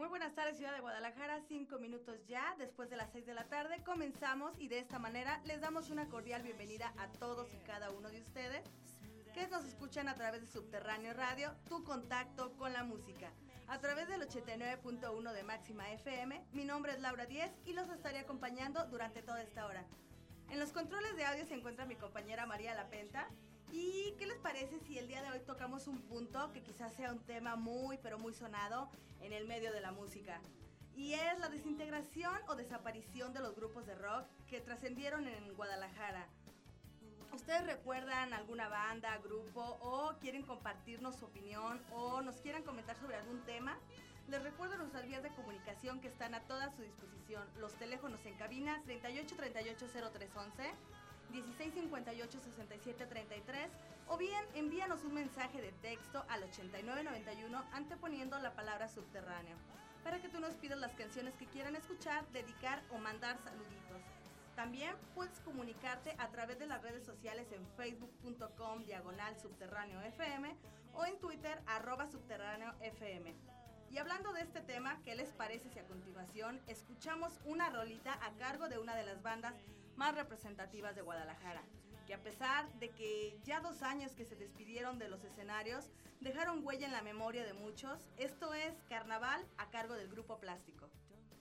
Muy buenas tardes, ciudad de Guadalajara, 5 minutos ya, después de las 6 de la tarde, comenzamos y de esta manera les damos una cordial bienvenida a todos y cada uno de ustedes que nos escuchan a través de Subterráneo Radio, tu contacto con la música. A través del 89.1 de Máxima FM, mi nombre es Laura Díez y los estaré acompañando durante toda esta hora. En los controles de audio se encuentra mi compañera María Lapenta. ¿Y qué les parece si el día de hoy tocamos un punto que quizás sea un tema muy pero muy sonado en el medio de la música? Y es la desintegración o desaparición de los grupos de rock que trascendieron en Guadalajara. ¿Ustedes recuerdan alguna banda, grupo o quieren compartirnos su opinión o nos quieran comentar sobre algún tema? Les recuerdo nuestras vías de comunicación que están a toda su disposición. Los teléfonos en cabina 38 38 0311, 16 58 67 33 o bien envíanos un mensaje de texto al 8991 anteponiendo la palabra subterráneo para que tú nos pidas las canciones que quieran escuchar, dedicar o mandar saluditos. También puedes comunicarte a través de las redes sociales en facebook.com/subterráneo-fm o en Twitter @subterráneo-fm. Y hablando de este tema, ¿qué les parece si a continuación escuchamos una rolita a cargo de una de las bandas más representativas de Guadalajara? Que a pesar de que ya 2 años que se despidieron de los escenarios, dejaron huella en la memoria de muchos. Esto es Carnaval a cargo del Grupo Plástico.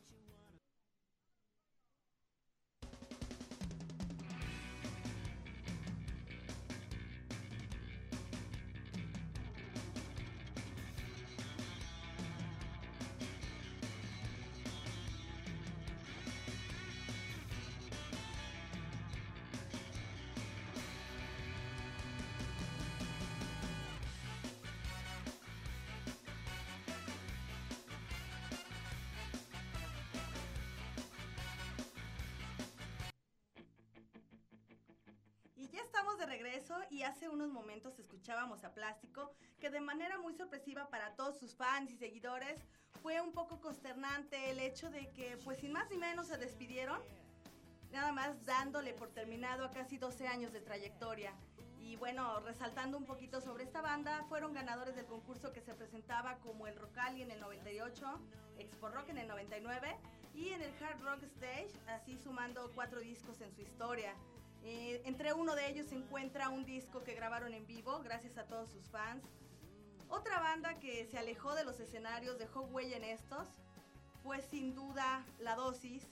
Y ya estamos de regreso y hace unos momentos escuchábamos a Plástico, que de manera muy sorpresiva para todos sus fans y seguidores fue un poco consternante el hecho de que pues sin más ni menos se despidieron, nada más dándole por terminado a casi 12 años de trayectoria. Y bueno, resaltando un poquito sobre esta banda, fueron ganadores del concurso que se presentaba como el Rockali en el 98, Expo Rock en el 99 y en el Hard Rock Stage, así sumando 4 discos en su historia. Entre uno de ellos se encuentra un disco que grabaron en vivo, gracias a todos sus fans. Otra banda que se alejó de los escenarios, dejó huella en estos, fue sin duda La Dosis.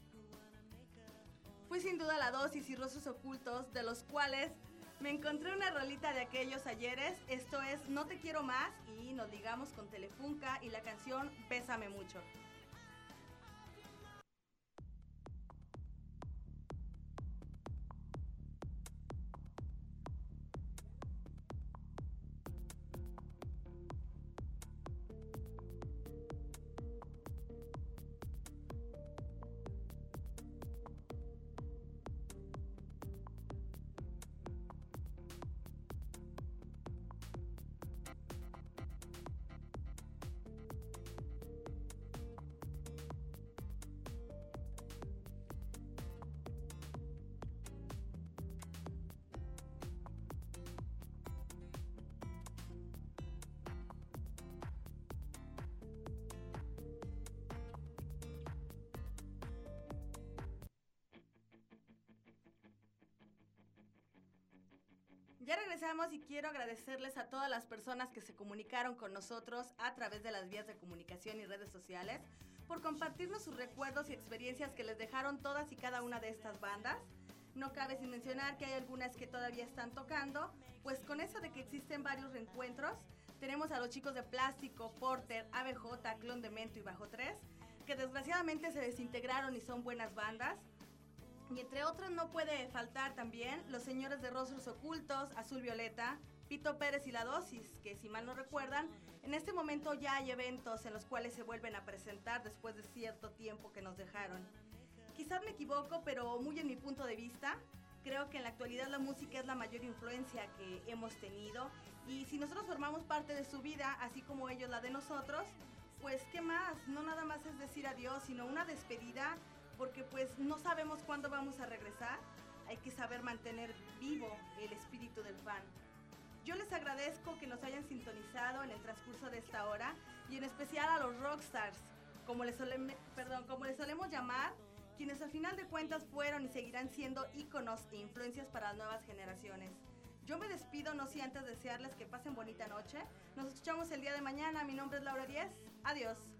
Fue sin duda La Dosis y Rostros Ocultos, de los cuales me encontré una rolita de aquellos ayeres. Esto es No Te Quiero Más y nos ligamos con Telefunka y la canción Bésame Mucho. Ya regresamos y quiero agradecerles a todas las personas que se comunicaron con nosotros a través de las vías de comunicación y redes sociales por compartirnos sus recuerdos y experiencias que les dejaron todas y cada una de estas bandas. No cabe sin mencionar que hay algunas que todavía están tocando, pues con eso de que existen varios reencuentros, tenemos a los chicos de Plástico, Porter, ABJ, Clon de Mento y Bajo 3, que desgraciadamente se desintegraron y son buenas bandas. Y entre otras no puede faltar también los señores de Rostros Ocultos, Azul Violeta, Pito Pérez y La Dosis, que si mal no recuerdan, en este momento ya hay eventos en los cuales se vuelven a presentar después de cierto tiempo que nos dejaron. Quizás me equivoco, pero muy en mi punto de vista, creo que en la actualidad la música es la mayor influencia que hemos tenido y si nosotros formamos parte de su vida, así como ellos la de nosotros, pues qué más, no nada más es decir adiós, sino una despedida, porque pues no sabemos cuándo vamos a regresar, hay que saber mantener vivo el espíritu del fan. Yo les agradezco que nos hayan sintonizado en el transcurso de esta hora y en especial a los rockstars, como les solemos llamar, quienes al final de cuentas fueron y seguirán siendo íconos e influencias para las nuevas generaciones. Yo me despido, no sin antes desearles que pasen bonita noche. Nos escuchamos el día de mañana. Mi nombre es Laura Díez. Adiós.